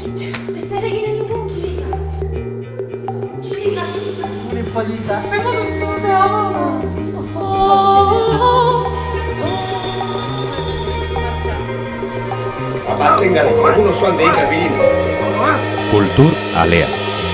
Zer eginen dugu? Kilika. Gure polita. Zer duzu da? Abazten gara, egun osoan deika bilinez. Kultur Alea.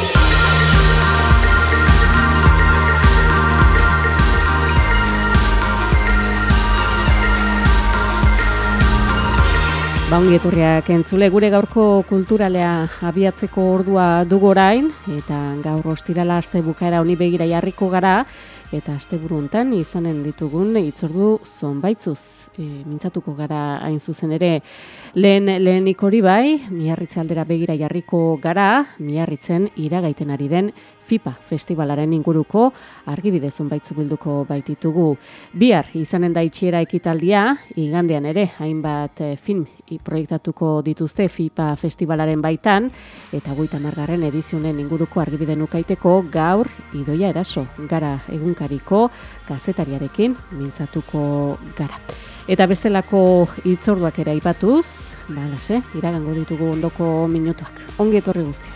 Ongi etorriak entzule, gure gaurko kulturalea abiatzeko ordua dugu orain, eta gaur ostirala aste bukaera honi begira jarriko gara, eta asteburu hontan izanen ditugun hitzordu zonbaitzuz mintzatuko gara hain zuzen ere. Lehenik hori bai, Miarritze aldera begira jarriko gara, Miarritzen iragaiten ari den FIPA festivalaren inguruko argibide zonbaitzu bilduko baititugu. Bihar izanen da itxiera ekitaldia, igandean ere hainbat film proiektatuko dituzte FIPA festivalaren baitan, eta 30. edizionen inguruko argibide nukaiteko gaur Idoia Eraso gara egunkariko kazetariarekin mintzatuko gara. Eta bestelako hitzorduak ere aipatuz, iragango ditugu ondoko minutuak. Ongi etorri guztiak.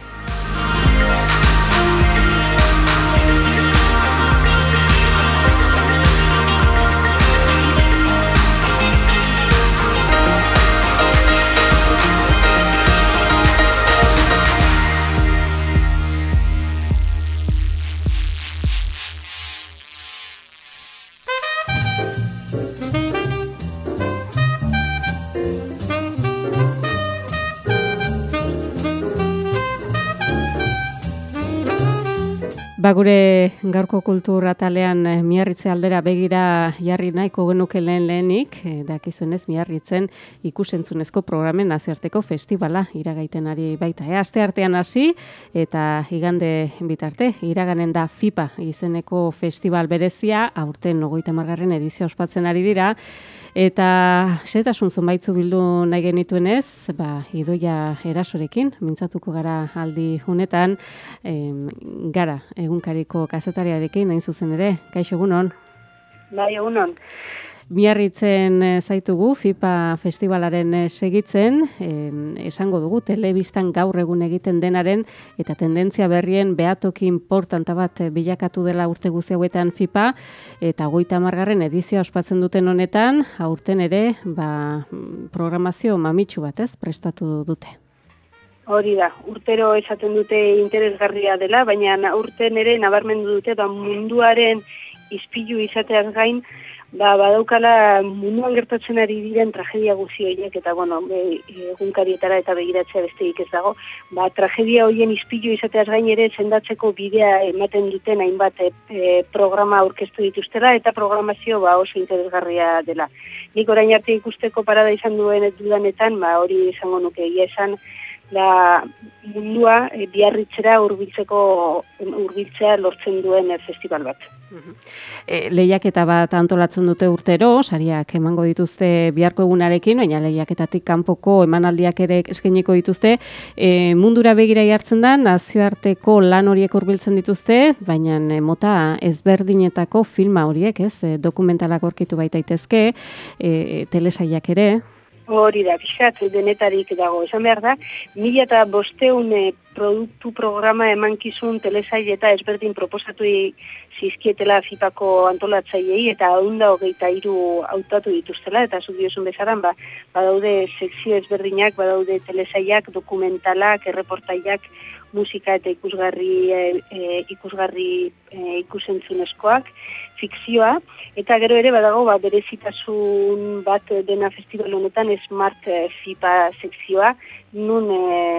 Gure gaurko kultur atalean Miarritze aldera begira jarri nahiko genuke lehenik, dakizuenez Miarritzen ikusentzunezko programen nazioarteko festivala iragaiten ari baita. Aste artean hasi eta igande bitarte iraganen da FIPA izeneko festival berezia, aurten 30. edizioa ospatzen ari dira. Eta xehetasun zonbaitzu bildu nahi genituenez, Idoia Erasorekin mintzatuko gara aldi honetan, gara egunkariko kazetariarekin hain zuzen ere. Kaixo, egunon? Bai, egunon. Miarritzen zaitugu FIPA festivalaren segitzen, esango dugu telebistan gaur egun egiten denaren eta tendentzia berrien behatoki inportanta bat bilakatu dela urte guzti hauetan FIPA, eta 30. edizioa ospatzen duten honetan, aurten ere programazio mamitsu bat prestatu dute. Hori da, urtero esaten dute interesgarria dela, baina urten ere nabarmendu dute munduaren ispilu izateaz gain, badaukala munduan gertatzen ari diren tragedia guzti horiek, eta egunkarietara eta begiratzea besterik ez dago, tragedia horien ispilu izateaz gain ere sendatzeko bidea ematen duten hainbat programa aurkeztu dituztela, eta programazio oso interesgarria dela. Nik orain arte ikusteko parada izan dudanetan, hori izango nuke egia esan, mundua Biarritzera hurbiltzea lortzen duen festival bat. Lehiaketa bat antolatzen dute urtero, sariak emango dituzte biharko egunarekin, baina lehiaketatik kanpoko emanaldiak ere eskainiko dituzte. Mundura begira jartzen da, nazioarteko lan horiek hurbiltzen dituzte, baina mota ezberdinetako filma horiek, dokumentalak aurkitu baitaitezke, telesaiak ere. Hori da, pixkat denetarik dago. Esan behar da, 1500 produktu programa emankizun telesai eta ezberdin proposatu zizkietela FIPako antolatzaileei, eta 123 hautatu dituztela, eta zuk diozun bezaran, badaude sekzio ezberdinak, badaude telesaiak, dokumentalak, erreportaiak, musika eta ikusgarri ikusentzunezkoak, fikzioa, eta gero ere badago berezitasun bat dena festival honetan Smart FIPA sekzioa, nun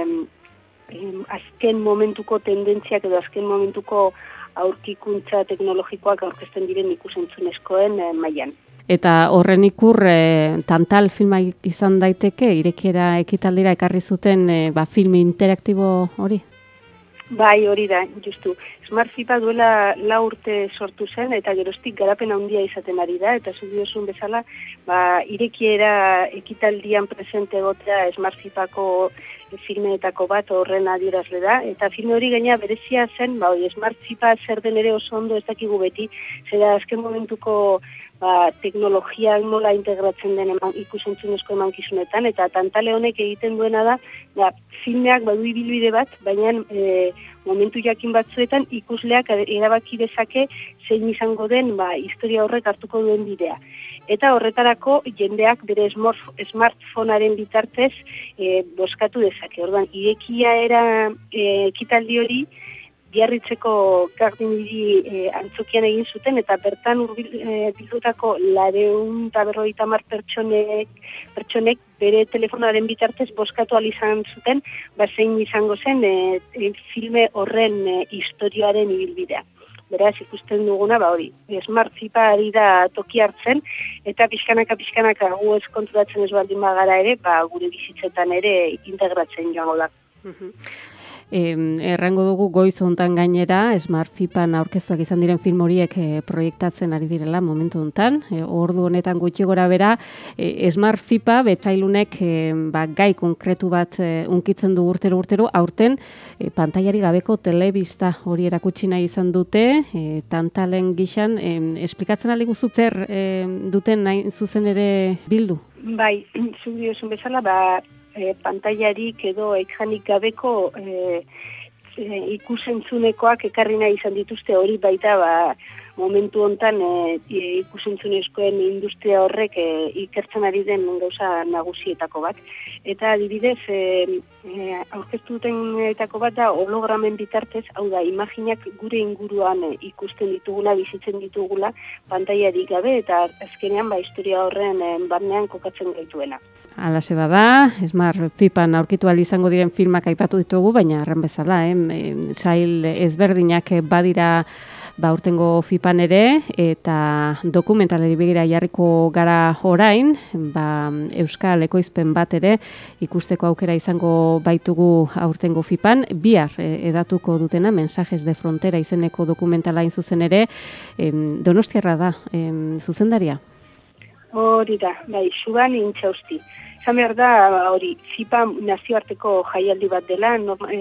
azken momentuko tendentziak edo azken momentuko aurkikuntza teknologikoak aurkezten diren ikusentzunezkoen mailan. Eta horren ikur Tantal filma izan daiteke, irekiera ekitaldira ekarri zuten film interaktibo hori? Bai, hori da, justu. Smart FIPA duela 4 urte sortu zen, eta geroztik garapen handia izaten ari da, eta zubiozun bezala, irekiera ekitaldian presente egotea Smart FIPako filmeetako bat horren adierazle da, eta filme hori gaina berezia zen, Smart FIPA zer den ere oso ondo ez dakigu beti, zera azken momentuko teknologiak nola integratzen den ikusentzunezko emankizunetan, eta Tantale honek egiten duena da filmeak badu ibilbide bat, baina momentu jakin batzuetan ikusleak erabaki dezake zein izango den historia horrek hartuko duen bidea. Eta horretarako jendeak bere smartphonearen bitartez bozkatu dezake. Orduan, irekia era ekitaldi hori Biarritzeko Gardiniri antzokian egin zuten, eta bertan bildutako 250 pertsonek bere telefonoaren bitartez bozkatu izan zuten, zein izango zen filme horren historioaren ibilbidea. Beraz, ikusten duguna, hori, Smart Fipa ari da toki hartzen, eta pixkanaka gu ez konturatzen ez baldin bagara ere, gure bizitzetan ere integratzen joango da. Errango dugu goiz hontan gainera, Smart Fipan aurkeztuak izan diren film horiek proiektatzen ari direla momentu hontan. Ordu honetan gutxi gora bera, Smart Fipa betzailunek gai konkretu bat unkitzen du urtero, aurten pantailari gabeko telebista hori erakutsi nahi izan dute, Tantalen gixan, esplikatzen ali guzu zer duten nahi zuzen ere bildu? Bai, zuk diozun bezala, pantailarik edo ekranik gabeko ikusentzunekoak ekarri nahi izan dituzte, hori baita momentu hontan ikusentzunezkoen industria horrek ikertzen ari den gauza nagusietako bat. Eta adibidez, aurkeztu dutenetako bat da hologramen bitartez, hau da, imaginak gure inguruan ikusten ditugula, bizitzen ditugula, pantailarik gabe, eta azkenean historia horren barnean kokatzen gaituena. Hala ze bada, Smart Fipan aurkitu ahal izango diren filmak aipatu ditugu, baina erran bezala, sail ezberdinak badira aurtengo Fipan ere, eta dokumentalari begira jarriko gara orain, euskal ekoizpen bat ere ikusteko aukera izango baitugu aurtengo Fipan, bihar edatuko dutena, Mensajes de Frontera izeneko dokumentala hain zuzen ere, Donostiarra da, zuzendaria? Hori da, Xuban Intxausti. Zan behar da, Fipa nazioarteko jaialdi bat dela,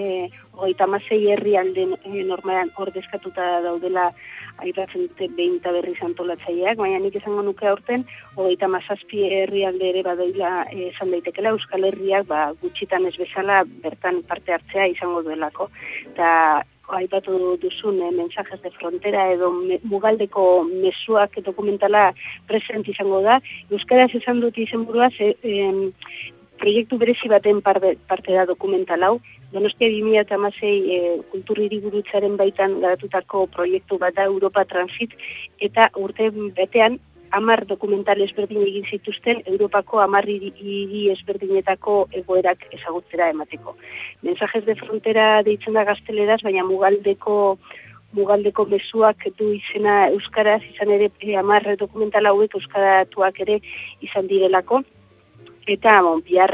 36 herrialde normalean ordezkatuta daudela aipatzen dute behin eta berriz antolatzaileak, baina nik esango nuke aurten 37 herrialde ere badaila esan daitekela, Euskal Herriak gutxitan ez bezala bertan parte hartzea izango duelako. Eta aipatu duzun Mensajes de Frontera edo mugaldeko mezuak dokumentala present izango da. Euskaraz esan dut izenburua, proiektu berezi baten parte da dokumental hau. Donostia 2016 kultur hiriburutzaren baitan garatutako proiektu bat da Europa Transit, eta urte betean 10 dokumental ezberdin egin zituzten Europako 10 hiri ezberdinetako egoerak ezagutzera emateko. Mensajes de Frontera deitzen da gazteleraz, baina mugaldeko mezuak du izena euskaraz, izan ere 10 dokumental hauek euskaratuak ere izan direlako. Eta bihar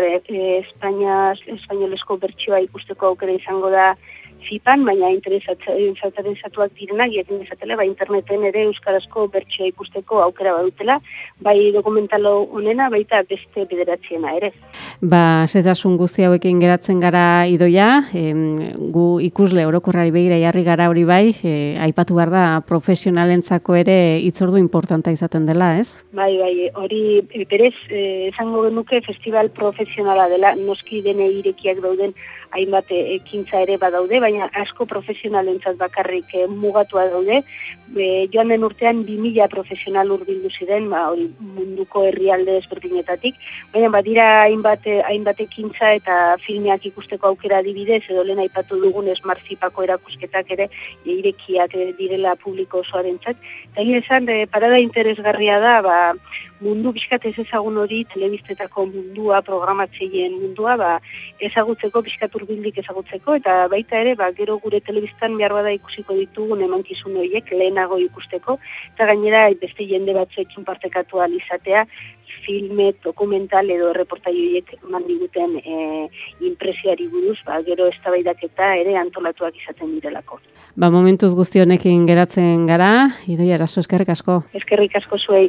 espainolesko bertsioa ikusteko aukera izango da Fipan, baina interesatuak direnak, jakin dezatela, interneten ere euskarazko bertsioa ikusteko aukera badutela, bai dokumentalo honena, baita beste bederatziena ere. Zetasun guzti hauekin geratzen gara Idoia, gu ikusle orokorrari begira jarri gara hori bai, aipatu behar da profesionalentzako ere hitzordu importanta izaten dela, ez? Bai, hori berez, esango genuke festival profesionala dela, noski dene irekiak dauden hainbat ekintza ere badaude, baina asko profesionalentzat bakarrik mugatua daude. Joan den urtean 2000 profesional hurbildu ziren, hori munduko herrialde ezberdinetatik, baina badira hainbat ekintza eta filmeak ikusteko aukera adibidez, edo lehen aipatu dugun Smart Fipako erakusketak ere irekiak direla publiko osoarentzat. Eta esan, parada interesgarria da, mundu pixkat ez ezagun hori, telebistetako mundua, programatzeien mundua, ezagutzeko, pixkat hurbildik ezagutzeko, eta baita ere, gero gure telebistan behar bada ikusiko ditugun emankizun horiek lehenago ikusteko, eta gainera beste jende batzuekin partekatu ahal izatea, filme, dokumental edo erreportai horiek mandiguten impresioari buruz, gero eztabaidaketa ere antolatuak izaten direlako. Momentuz guzti honekin geratzen gara, Idoia Eraso, eskerrik asko. Eskerrik asko zuei.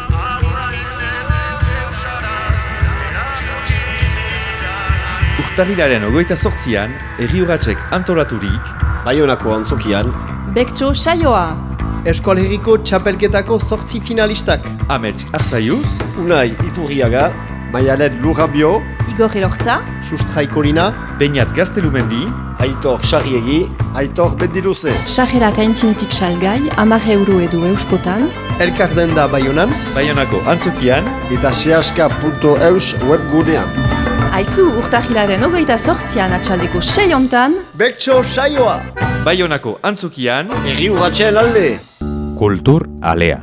Urtarrilaren 28an, Herri Urratsek antolaturik, Baionako antzokian, Bektxo saioa! Euskal Herriko txapelketako 8 finalistak. Amets Arzaiuz, Unai Iturriaga, Maialen Lurrabio, Igor Elortza, Sustrai Korina, Beñat Gaztelumendi, Aitor Sarriegi, Aitor Bendiluze. Sajerak aintzinetik salgai, 10 euro edo euskotan, Elkar Denda Baionan, Baionako Antzokian, Eta sehaska.eus webgunean. Aizu urtahilaren 28an atxaldeko 6 hontan, Bertso saioa! Baionako Antzokian, Herri urratxeen alde! Kultur Alea.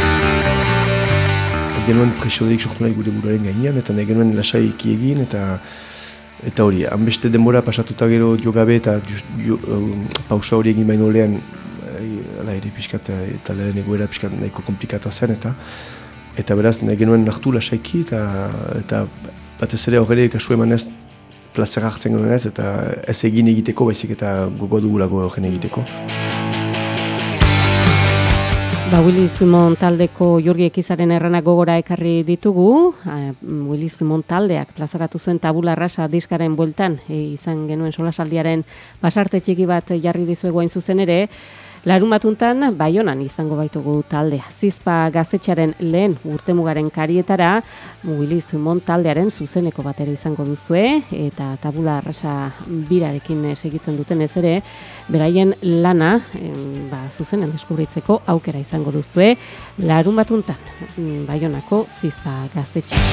Ez genuen presioderik sortu nahi gure buruaren gainean, eta nahi genuen lasaiki egin, eta hori, hanbeste denbora pasatuta gero jogabe eta pausa hori egin baino lehen, ala ere pixkat, taldearen egoera pixkat nahiko komplikata zen, eta beraz nahi genuen nartu lasaiki, eta batez ere horre kasu emanez plazera hartzen genuen ez, eta ez egin egiteko, baizik eta gogo dugulago horren egiteko. Willis Gimon taldeko Jurgi Ekizaren erranak gogora ekarri ditugu. Willis Gimon taldeak plazaratu zuen tabula rasa diskaren bueltan. Izan genuen solasaldiaren basarte txiki bat jarri dizuegu hain zuzen ere. Larumatuntan Baionan izango baitugu taldea. Zizpa gaztetxearen lehen urtemugaren karietara Willis Gimon taldearen zuzeneko bat ere izango duzue, eta tabula rasa birarekin segitzen duten ez ere, beraien lana zuzenen deskubritzeko aukera izango duzue, Larumatuntan Baionako Zizpa gaztetxe.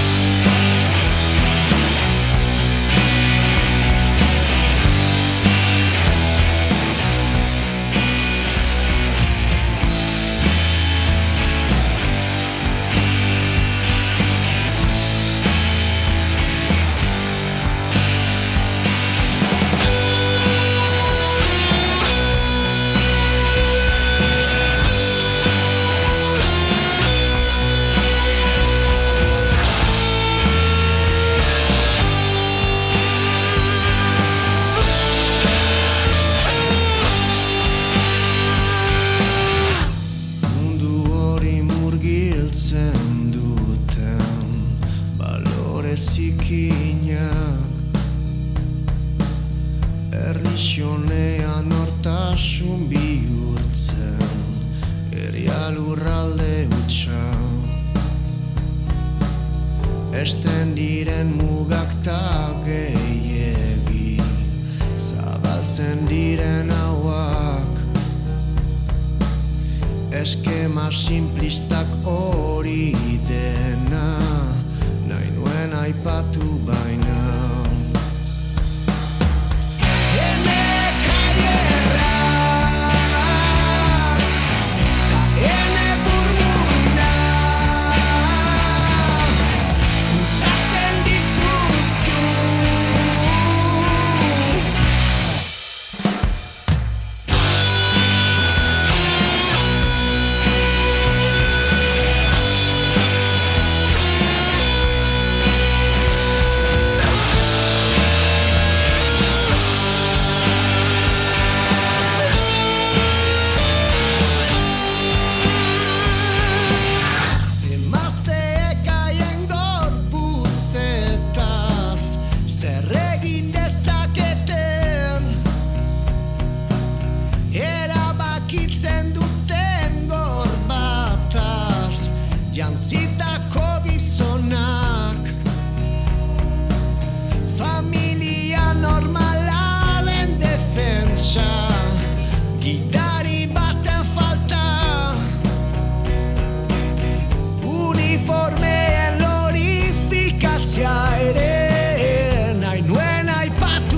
Erlisionean hortasun bihurtzen, eria lurralde hutsa. Esten diren mugak ta gehiegi, zabaltzen diren hauak. Eskema simplistak hori dena, nahi nuen aipatu baina. Jantzitako gizonak, familia normalaren defentsa, gidari baten falta, uniformeen glorifikatzea ere, nahi nuen aipatu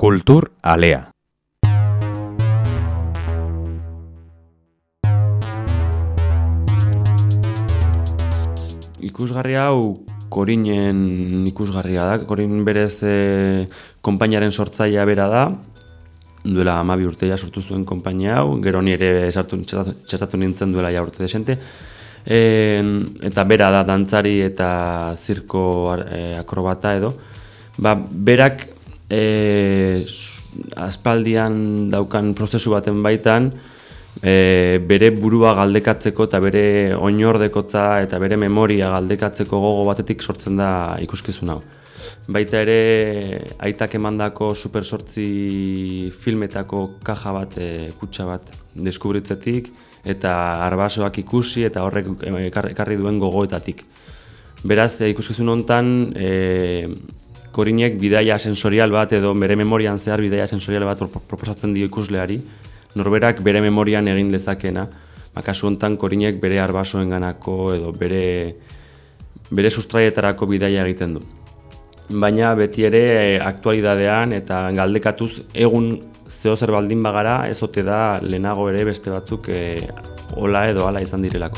Kultur alea. Ikusgarri hau Korinen ikusgarria da. Korin berez konpainiaren sortzailea bera da. Duela 12 urteia sortu zuen konpainia hau, gero ni ere txertatu nintzen duela ja urte desente. Eta bera da dantzari eta zirko akrobata edo. Berak aspaldian daukan prozesu baten baitan, bere burua galdekatzeko eta bere oinordekotza eta bere memoria galdekatzeko gogo batetik sortzen da ikuskizun hau. Baita ere aitak emandako Super 8 filmetako kaja bat, kutxa bat deskubritzetik eta arbasoak ikusi eta horrek ekarri duen gogoetatik. Beraz, ikuskizun hontan Korinek bidaia sensorial bat edo bere memorian zehar bidaia sensorial bat proposatzen dio ikusleari, norberak bere memorian egin lezakena, kasu hontan Korinek bere arbasoenganako edo bere sustraietarako bidaia egiten du. Baina beti ere aktualidadean eta galdekatuz egun zeozer baldin bagara, ez ote da lehenago ere beste batzuk hola edo hala izan direlako.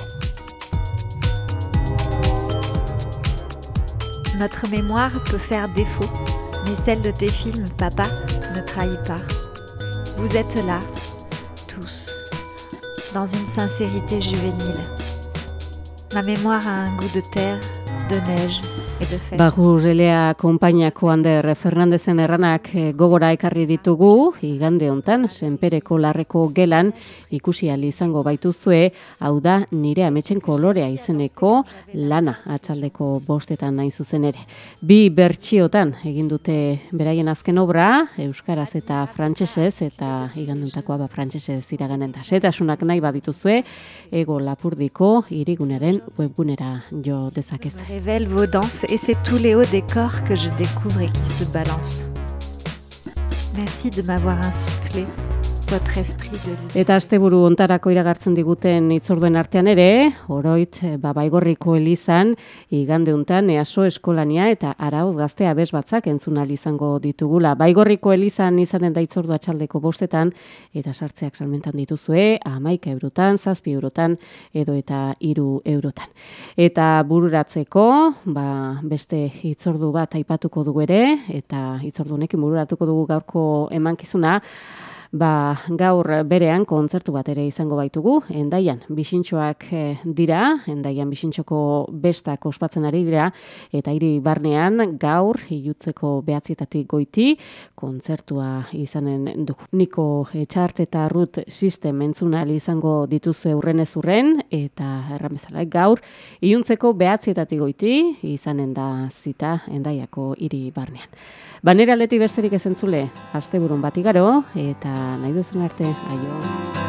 Notre mémoire peut faire défaut, mais celle de tes films, papa, ne trahit pas. Vous êtes là, tous, dans une sincérité juvénile. Ma mémoire a un goût de terre, de neige et de fête. Barruzelea konpainiako Ander Fernandezen erranak gogora ekarri ditugu, igande hontan, Senpereko Larreko gelan ikusi ahal izango baituzue, hau da Nire ametsen kolorea izeneko lana atxaldeko 5 nahi zuzen ere. 2 bertsiotan egin dute beraien azken obra, euskaraz eta frantsesez, eta igandentakoa frantsesez iraganen da. Setasunak nahi badituzue, Ego Lapurdiko hirigunaren webgunera jo dezakezu. Révèle vos danses et c'est tous les hauts des corps que je découvre et qui se balancent. Merci de m'avoir insufflé votre esprit de lutte. Eta asteburu hontarako iragartzen diguten hitzorduen artean ere, oroit Baigorriko elizan igande hontan EASO eskolania eta Araoz gazte abes batzak entzun ahal izango ditugula. Baigorriko elizan izanen da hitzordu atxaldeko 5 eta sartzeak salmentan dituzue 11 eurotan, 7 eurotan edo eta 3 eurotan. Eta bururatzeko, beste hitzordu bat aipatuko dugu ere, eta hitzordu honekin bururatuko dugu gaurko emankizuna. Gaur berean kontzertu bat ere izango baitugu, Hendaian bisintxoak dira, Hendaian bisintxoko bestak ospatzen ari dira, eta hiri barnean gaur ilutzeko 9 goiti kontzertua izanen dugu. Niko Etxart eta Ruth System entzuna izango dituzue urrenez urren, eta erramezala gaur iluntzeko 9 goiti izanen da zita Hendaiako hiri barnean. Nere aldetik besterik ez entzule, asteburun bat igaro, eta nahi duzen arte, aio.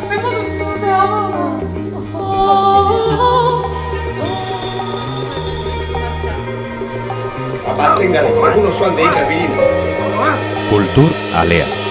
zengo duzute, Bazen gara, egun osoan deika bilinez. Kultur alea.